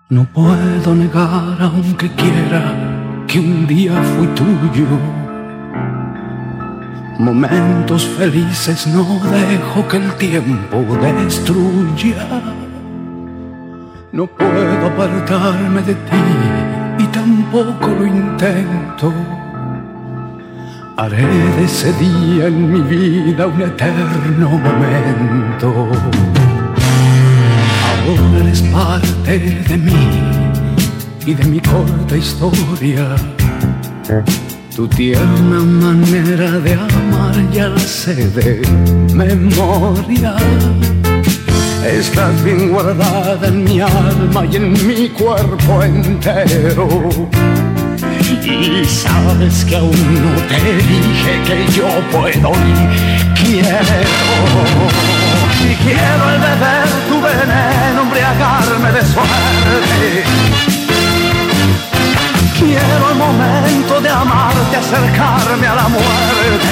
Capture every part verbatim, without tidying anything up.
No puedo negar, aunque quiera, que un día fui tuyo. Momentos felices no dejo que el tiempo destruya. No puedo apartarme de ti y tampoco lo intento. Haré de ese día en mi vida un eterno momento. Ahora eres parte de mí y de mi corta historia. Tu tierna manera de amar ya la sé de memoria. Estás bien guardada en mi alma y en mi cuerpo entero. Y sabes que aún no te dije que yo puedo y quiero. Y quiero el beber tu veneno, embriagarme de suerte. Quiero el momento de amarte, acercarme a la muerte.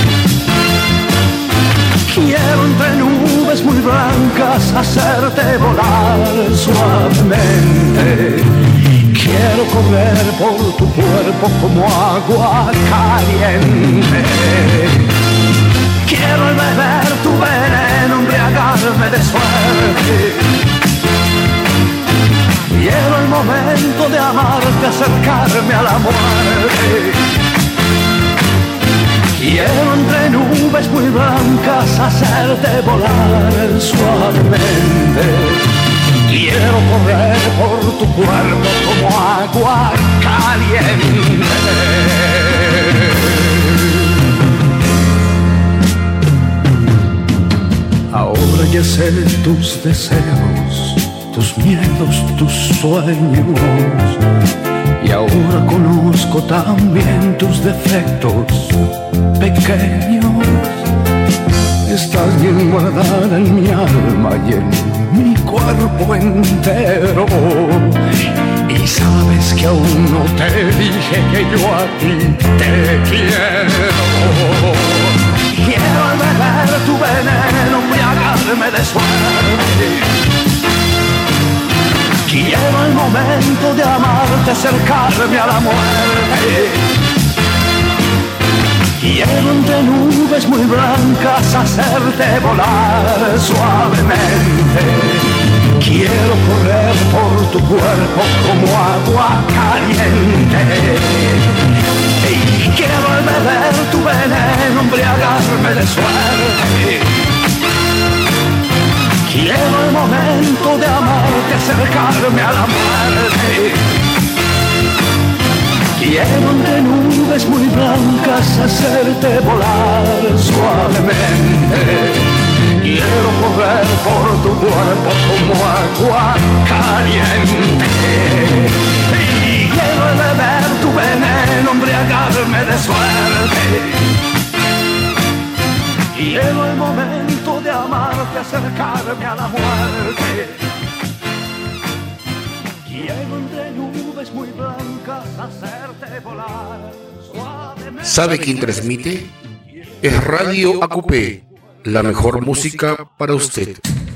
Quiero entre nubes muy blancas hacerte volar suavemente. Quiero correr por tu cuerpo como agua caliente. Quiero beber tu veneno, embriagarme de suerte. Quiero el momento de amarte, acercarme a la muerte. Quiero entre nubes muy blancas hacerte volar suavemente. Quiero correr por tu cuerpo como agua caliente. Ahora ya sé tus deseos, tus miedos, tus sueños. Y ahora conozco también tus defectos pequeños. Estás bien guardada en mi alma y en mi cuerpo entero. Y sabes que aún no te dije que yo a ti te quiero. Quiero beber tu veneno, embriagarme de suerte. Quiero el momento de amarte, acercarme a la muerte. Quiero entre nubes muy blancas hacerte volar suavemente. Quiero correr por tu cuerpo como agua caliente. Y quiero beber tu veneno, embriagarme de suerte. Quiero el momento de amarte, acercarme a la muerte. Quiero entre nubes muy blancas hacerte volar suavemente. Quiero correr por tu cuerpo como agua caliente. Y quiero beber tu veneno, embriagarme de suerte. Quiero el momento de amarte, acercarme a la muerte. Quiero entre nubes muy blancas hacerte volar suavemente. ¿Sabe quién transmite? Es Radio A Q P, la mejor música para usted.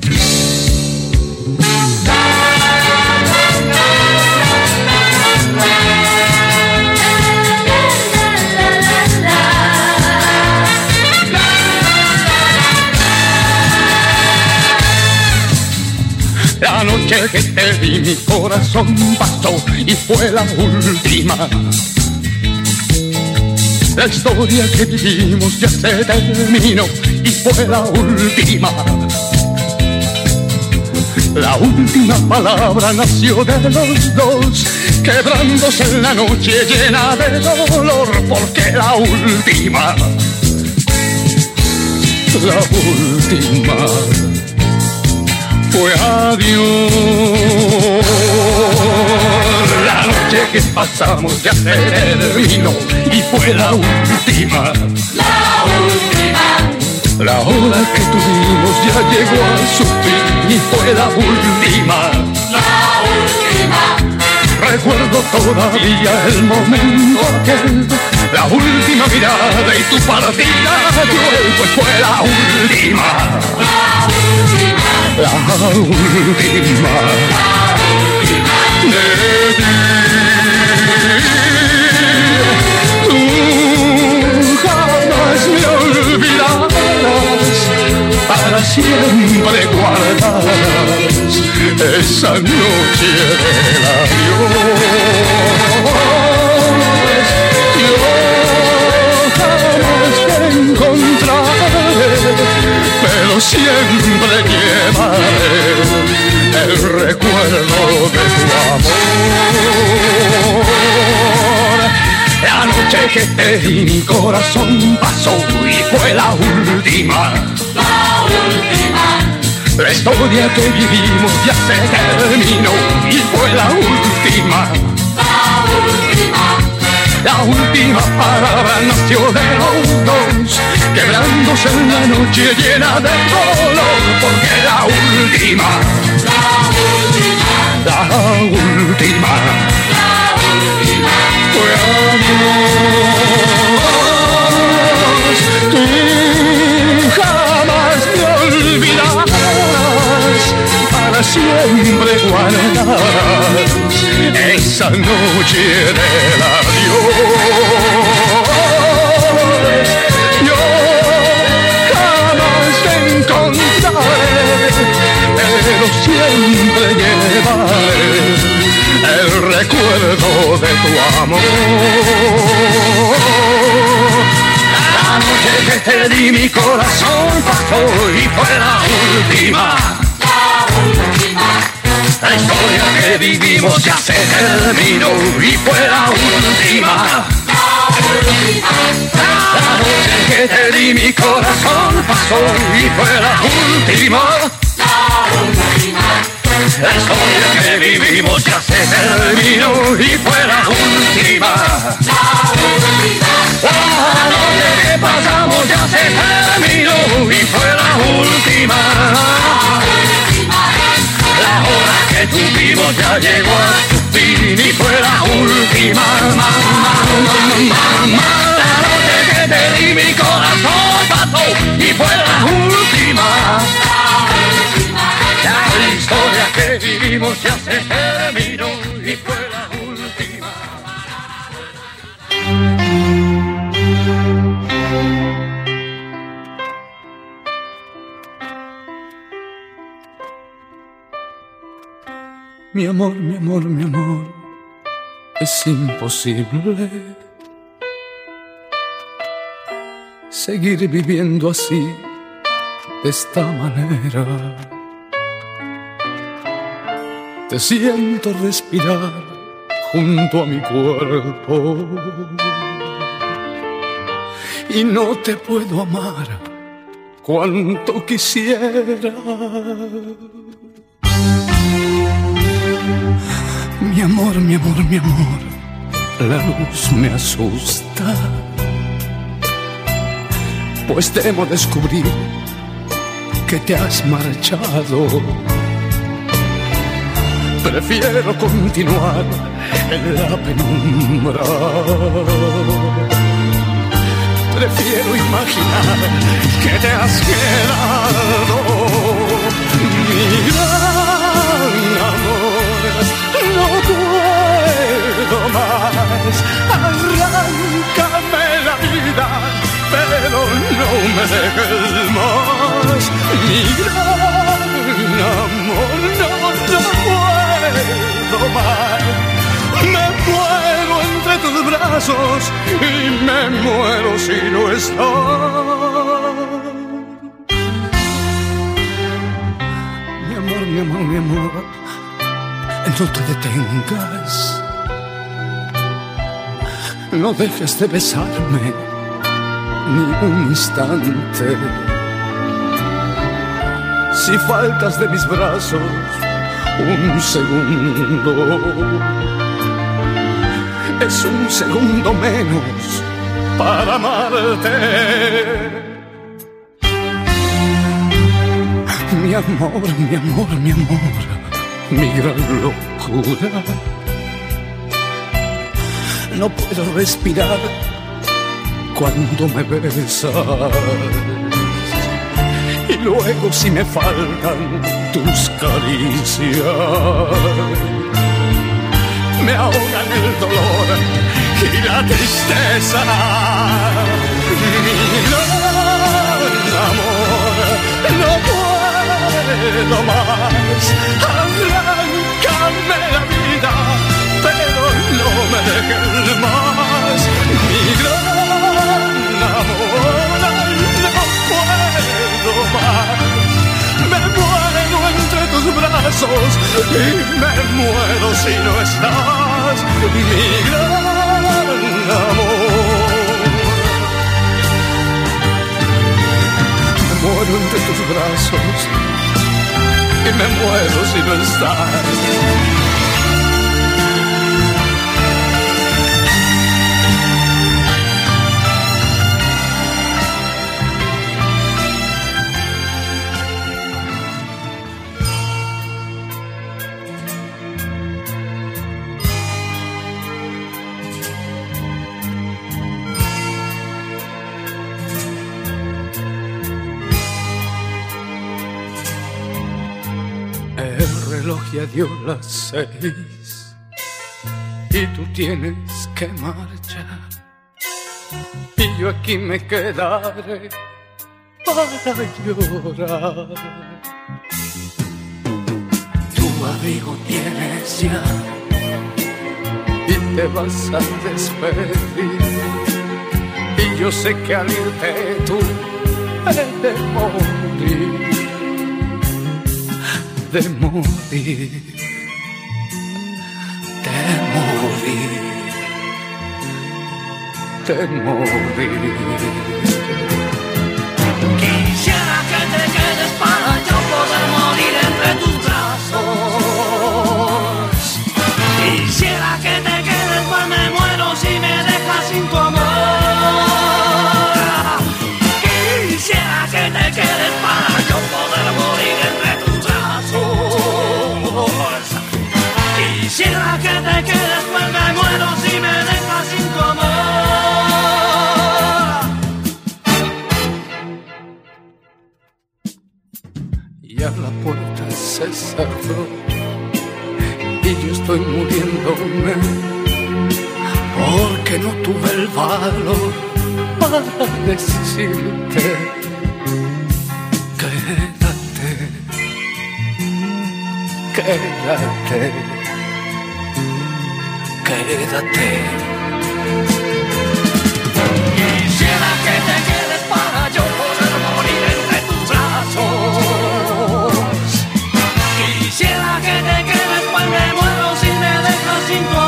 La noche que te vi mi corazón pasó y fue la última. La historia que vivimos ya se terminó y fue la última. La última palabra nació de los dos, quebrándose en la noche llena de dolor, porque la última, la última fue adiós. La noche que pasamos ya se terminó y fue la última. La última. La hora que tuvimos ya llegó a su fin y fue la última. La última. Recuerdo todavía el momento aquel, la última mirada y tu partida cruel, pues fue la última. La última. La última. La última. tú jamás me olvidarás, para siempre guardarás esa noche del adiós. Yo jamás te encontraré, pero siempre llevaré el recuerdo de tu amor. La noche que te di mi corazón pasó y fue la última. La última. La historia que vivimos ya se terminó y fue la última. La última. La última palabra nació de los dos, quebrándose en la noche llena de dolor, porque la última, La última. la última, La última. fue adiós. Tú jamás me olvidarás, para siempre guardarás esa noche del adiós. Yo jamás te encontraré, pero siempre llevaré el recuerdo de tu amor. La noche que te di mi corazón pasó y fue la última. La última. La historia que vivimos ya se terminó y fue la última. La última. La noche que te di mi corazón pasó y fue la última. La última. La historia que vivimos ya se terminó y fue la última. La última. La noche que pasamos ya se terminó y fue la última. La hora que tuvimos ya llegó a su fin y fue la última. Ma, ma, ma, ma, ma. La noche que te di mi corazón pasó y fue la última. La historia que vivimos ya se terminó y fue la última. Mi amor, mi amor, mi amor, es imposible seguir viviendo así, de esta manera. Te siento respirar junto a mi cuerpo y no te puedo amar cuanto quisiera. Mi amor, mi amor, mi amor, la luz me asusta, pues temo descubrir que te has marchado. Prefiero continuar en la penumbra. Prefiero imaginar que te has quedado. Mi gran amor, no puedo más. Arráncame la vida, pero no me dejes más. Mi gran amor, no, no puedo más. Me muero entre tus brazos y me muero si no estás. Mi amor, mi amor, mi amor, no te detengas. No dejes de besarme ni un instante. Si faltas de mis brazos un segundo, es un segundo menos para amarte. Mi amor, mi amor, mi amor, mi gran locura. No puedo respirar cuando me besas. Y luego si me faltan tus caricias, me ahogan el dolor y la tristeza. Mi gran amor, no puedo más. Arráncame la vida, pero no me dejes más. Mi gran amor, no puedo más. Me muero entre tus brazos y me muero si no estás, mi gran amor. Me muero entre tus brazos y me muero si no estás. Ya dio las seis y tú tienes que marchar y yo aquí me quedaré para llorar. Tu abrigo tienes ya y te vas a despedir y yo sé que al irte tú he de morir, de morir, de morir, de morir. Quisiera que te quedes para yo poder morir entre tus brazos. Quisiera que te quedes, pues me muero si me dejas sin tu amor. Quisiera que te quedes para yo poder morir entre tus brazos. Quisiera que te quedes, pues me muero si me dejas sin tu amor. Ya la puerta se cerró y yo estoy muriéndome porque no tuve el valor para decirte quédate, quédate, quédate. Quisiera que te quedes para yo poder morir entre tus brazos. Quisiera que te quedes, pues me muero si me dejas sin tu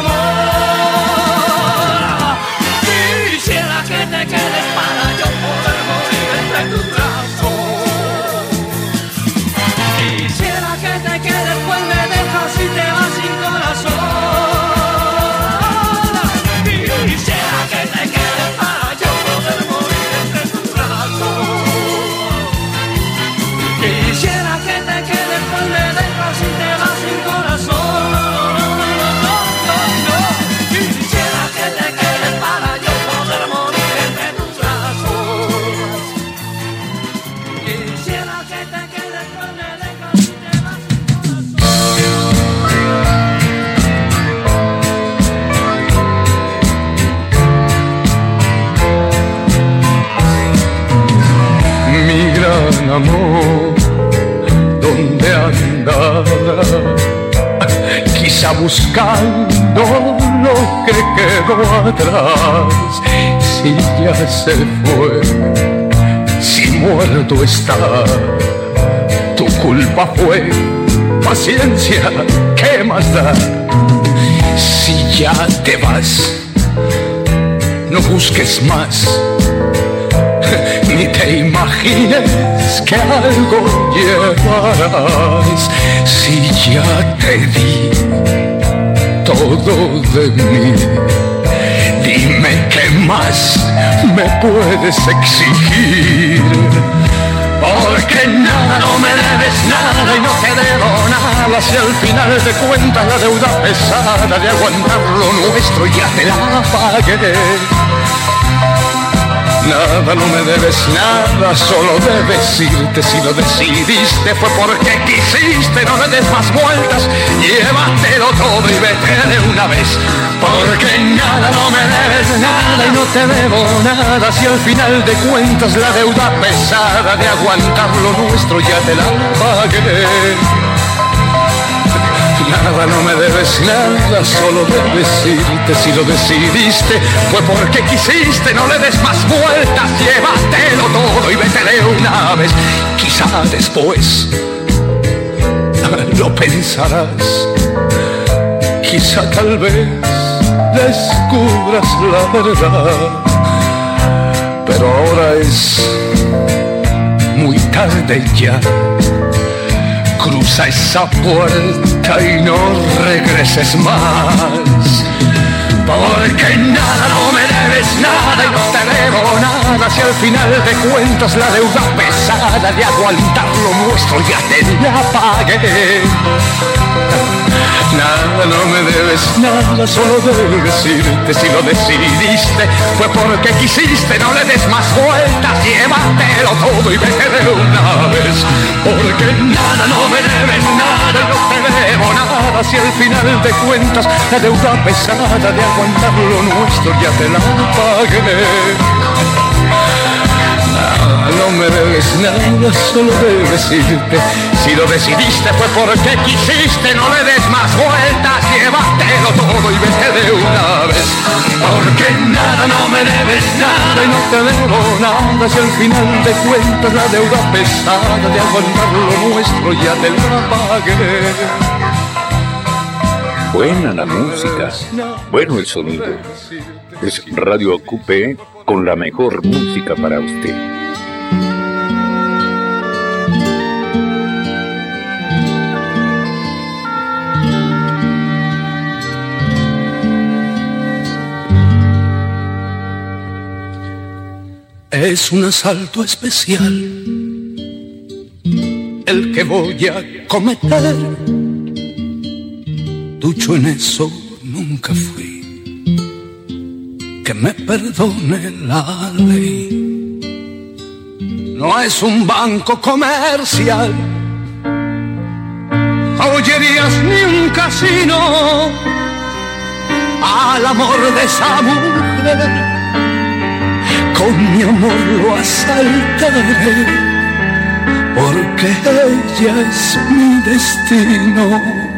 amor. Quisiera que te quedes para yo poder morir entre tus brazos. Quisiera que te quedes, pues me dejas y te vas sin corazón. Quisiera que te quedes para yo poder morir entre tus brazos. Quisiera que te quedes, pues me dejas y te vas sin corazón. Quisiera que te quedes para yo poder morir entre tus brazos. Quisiera que te quedes, pues me dejas y te vas sin Mi gran amor, ¿dónde andará? Quizá buscando lo que quedó atrás. Si ya se fue, si muerto está, tu culpa fue, paciencia, ¿qué más da? Si ya te vas, no busques más, ni te imagines que algo llevarás. Si ya te di todo de mí, dime qué más me puedes exigir. Porque nada, no me debes nada y no te debo nada. Si al final de cuentas la deuda pesada de aguantar lo nuestro ya te la pagué. Nada, no me debes nada, solo debes irte. Si lo decidiste fue porque quisiste, no le des más vueltas, llévatelo todo y vete de una vez. Porque nada, no me debes nada y no te debo nada. Si al final de cuentas la deuda pesada de aguantar lo nuestro ya te la pagué. Nada, no me debes nada, solo debes irte. Si lo decidiste fue porque quisiste, no le des más vueltas, llévatelo todo y vete de una vez. Quizá después lo pensarás, quizá tal vez descubras la verdad, pero ahora es muy tarde ya. Cruza esa puerta y no regreses más. Porque nada, no me debes nada y no te debo nada. Si al final de cuentas la deuda pesada de aguantar lo nuestro ya te la pagué. Nada, no me debes nada, solo debes irte. Si lo decidiste fue porque quisiste, no le des más vueltas, llévatelo todo y vete de una vez. Porque nada, no me debes nada y no te debo nada. Si al final de cuentas la deuda pesada de aguantar lo nuestro ya te la pagué. No me debes nada, solo debes irte. Si lo decidiste fue porque quisiste, no le des más vueltas, llévatelo todo y vete de una vez. Porque nada, no me debes nada y no te debo nada. Si al final de cuentas la deuda pesada de aguantar lo nuestro ya te la pagué. Buena la música, bueno el sonido. Es Radio Acupé con la mejor música para usted. Es un asalto especial el que voy a cometer. Ducho en eso nunca fui, que me perdone la ley. No es un banco comercial, joyerías ni un casino. Al amor de esa mujer con mi amor lo asaltaré, porque ella es mi destino.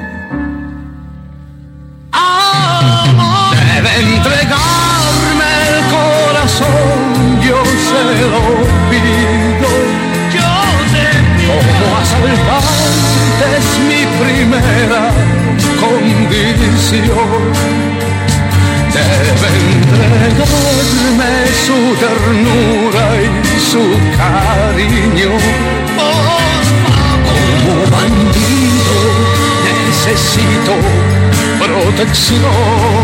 Amor, debe entregarme el corazón, yo se lo pido. Yo te pido. Como asaltante es mi primera condición. Debe entregarme su ternura y su cariño. Como bandido necesito protección.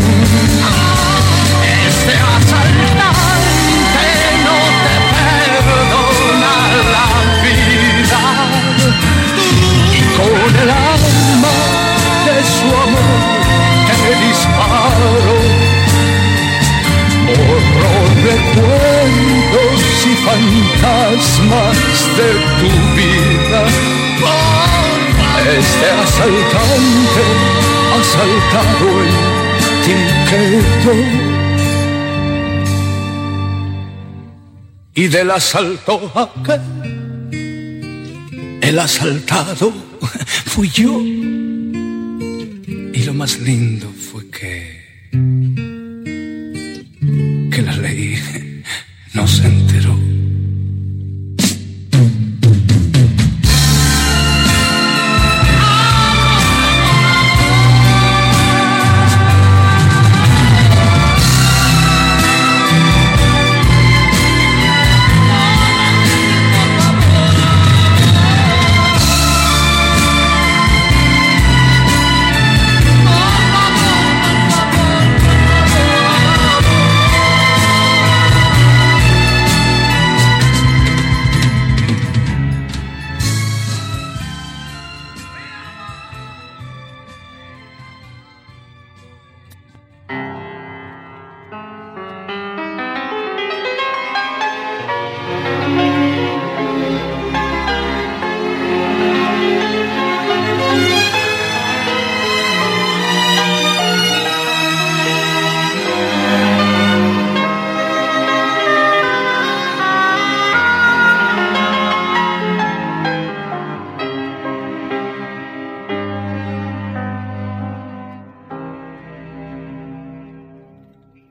Este asaltante no te perdona la vida, y con el alma de su amor te disparo. Borro recuerdos y fantasmas de tu vida. Este asaltante asaltado en ti quedó. Y del asalto aquel, el asaltado fui yo. Y lo más lindo fue que que la ley no se enteró.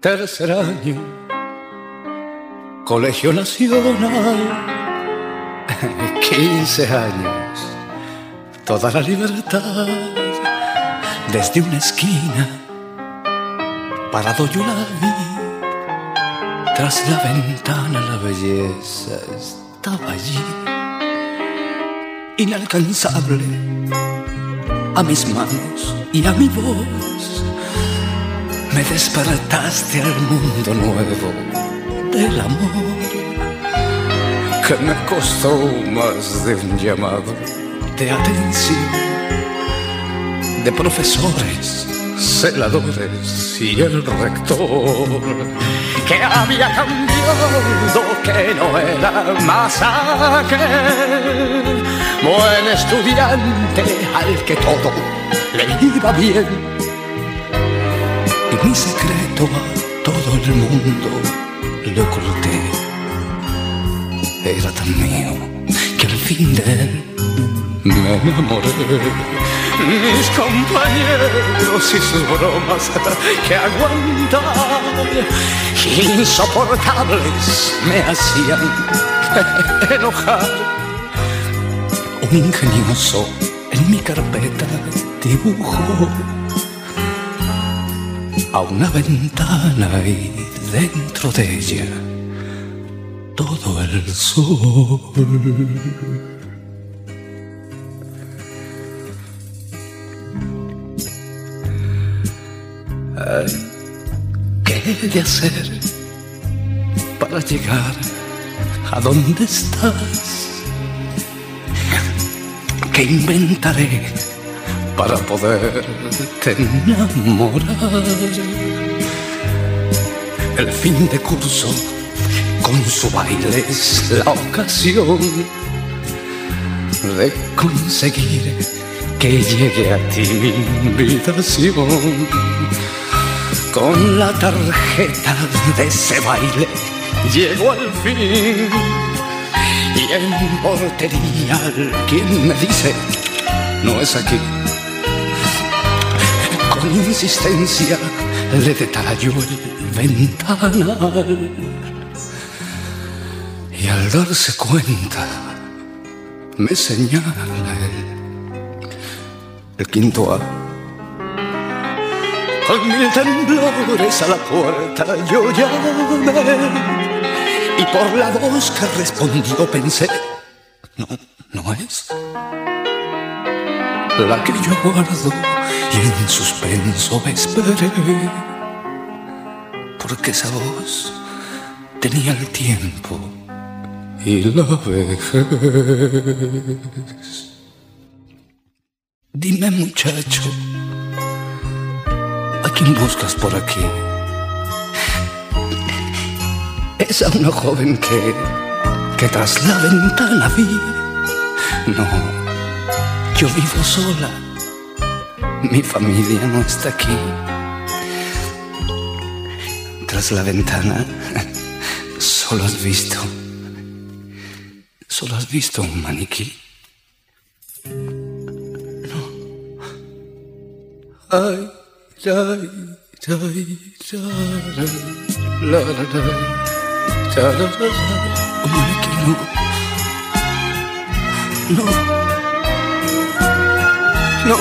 tercer año, Colegio Nacional, quince años, toda la libertad, desde una esquina, parado yo la vi, tras la ventana la belleza estaba allí, inalcanzable a mis manos y a mi voz. Me despertaste al mundo nuevo del amor, que me costó más de un llamado de atención, de profesores, celadores y el rector, que había cambiado, que no era más aquel buen estudiante al que todo le iba bien. Y mi secreto a todo el mundo le oculté. Era tan mío que al fin de él me enamoré. Mis compañeros y sus bromas que aguantar, insoportables, me hacían enojar. Un ingenioso en mi carpeta dibujó a una ventana y dentro de ella todo el sol. Ay, ¿qué he de hacer para llegar a donde estás? ¿Qué inventaré para poderte enamorar? El fin de curso con su baile es la ocasión de conseguir que llegue a ti mi invitación. Con la tarjeta de ese baile llego al fin, y en portería quien me dice no es aquí. Con insistencia le detallo el ventanal, y al darse cuenta me señala el, el quinto A. Con mil temblores a la puerta yo llamé, y por la voz que respondió pensé, no, no es la que yo guardo, y en suspenso esperé, porque esa voz tenía el tiempo y la vejez. Dime, muchacho, ¿a quién buscas por aquí? Es a una joven que, que tras la ventana vi. No, yo vivo sola, mi familia no está aquí. Tras la ventana solo has visto, solo has visto un maniquí. No. Ay, ay, ay, ay, la, la, la. Un maniquí, no. No. No.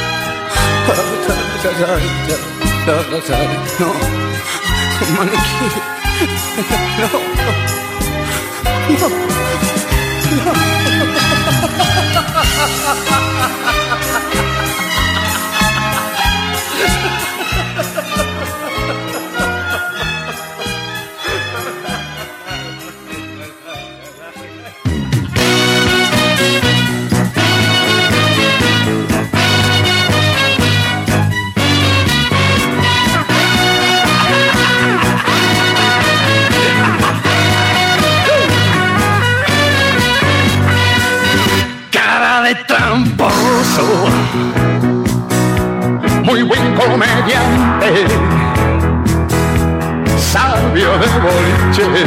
No. Un maniquí. No. No. No. Tramposo, muy buen comediante, sabio de boliche,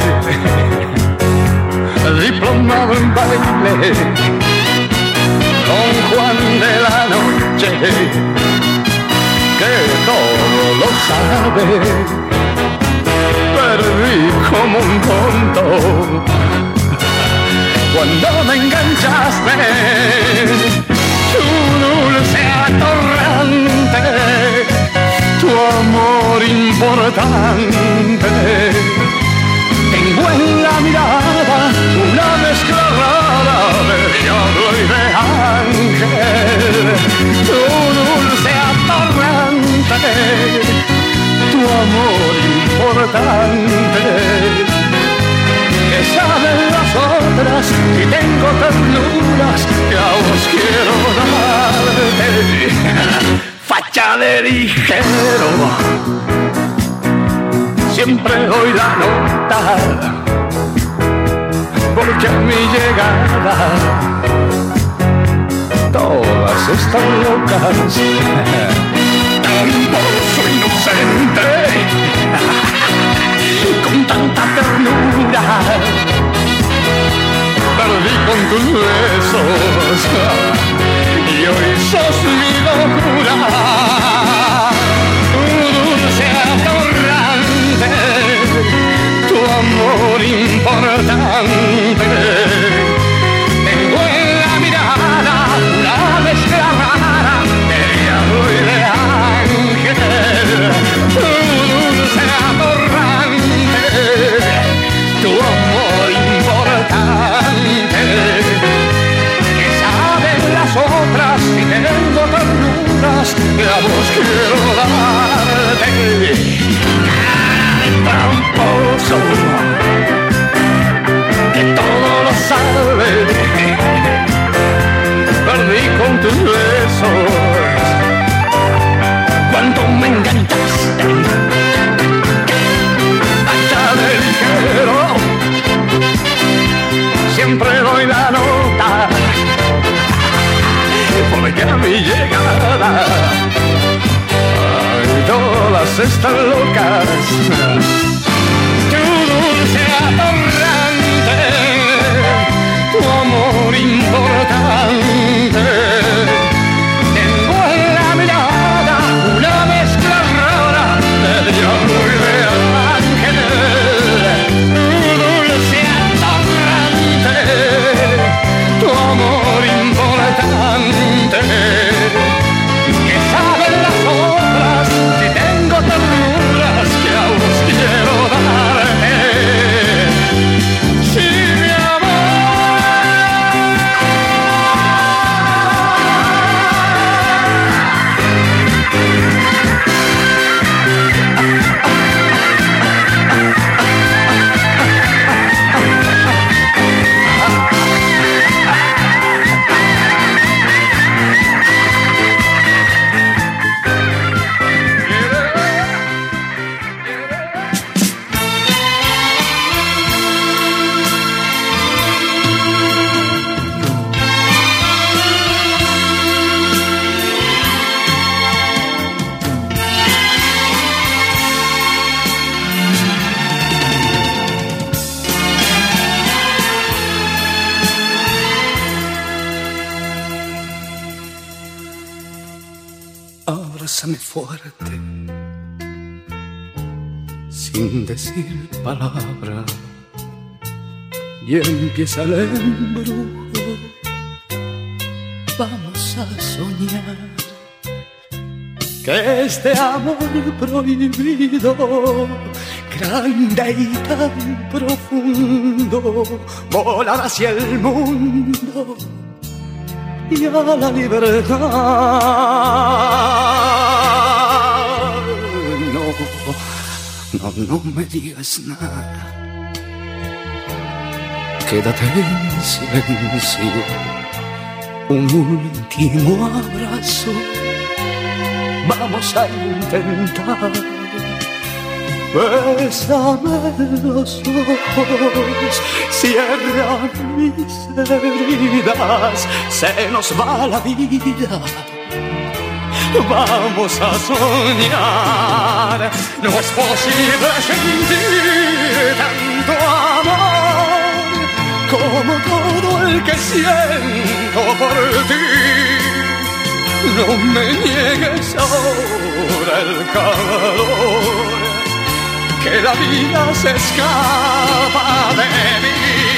diplomado en baile, Don Juan de la noche, que todo lo sabe. como un tonto. Cuando me enganchaste, tu dulce atorrante, tu amor importante. Tengo en la mirada una mezcla rara de diablo y de ángel. Tu dulce atorrante, tu amor importante. Que saben las otras y tengo ternuras que a vos quiero darte. Facha de ligero, siempre doy la nota, porque a mi llegada todas están locas. Hermoso inocente, con tanta ternura, perdí con tus besos y hoy sos mi locura. Tu dulce atorrante, tu amor importante. Tengo en la mirada una mezcla rara de diablo y de ángel. Tu dulce atorrante, tu amor importante. Que saben las otras si tengo ternuras que a vos quiero darte. Tramposo, que todo lo sabe, perdí con tus besos, cuando me enganchaste, hasta de ligero, siempre doy la nota, porque a mi llegada todas están locas. Tu dulce atorrante, tu amor importante. Tengo en la mirada una mezcla rara de diablo y de ángel. Tu dulce atorrante, tu amor importante. Que saben las otras si tengo ternuras que a vos quiero darte. Sí, mi abrázame fuerte, sin decir palabra, y empieza el embrujo. Vamos a soñar que este amor prohibido, grande y tan profundo, volará hacia el mundo y a la libertad. No, no, no me digas nada. Quédate en silencio, un último abrazo. Vamos a intentar. Bésame los ojos, cierra mis heridas, se nos va la vida. Vamos a soñar, no es posible sentir tanto amor como todo el que siento por ti. No me niegues ahora el calor que la vida se escapa de mí.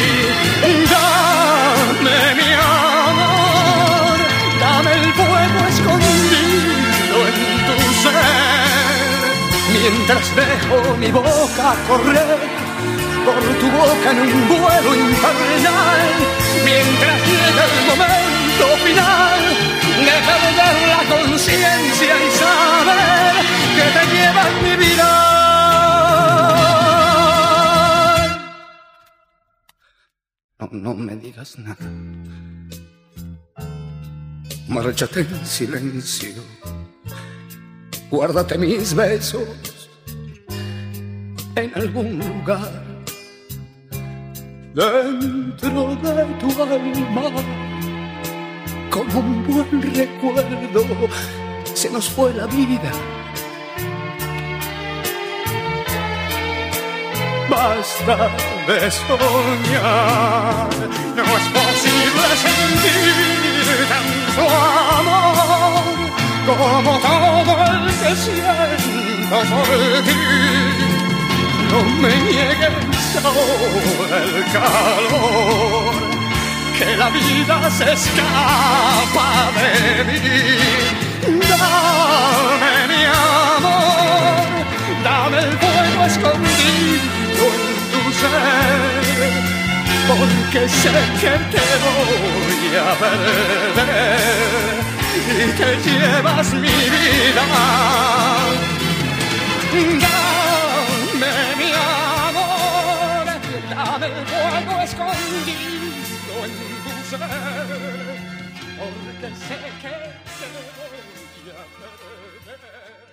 Dame mi amor, dame el fuego escondido en tu ser, mientras dejo mi boca correr por tu boca en un vuelo infernal, mientras llega el momento final de perder la conciencia y saber que te llevas mi vida. No, no me digas nada, márchate en silencio, guárdate mis besos en algún lugar dentro de tu alma, como un buen recuerdo. Se nos fue la vida, basta de soñar. No es posible sentir tanto amor como todo el que siento por ti. No me niegues ahora el calor, que la vida se escapa de mí. Dame mi amor, dame el fuego escondido en tu ser, porque sé que te voy a perder y te llevas mi vida. Dame mi amor, dame el fuego escondido en tu ser, porque sé que te voy a perder.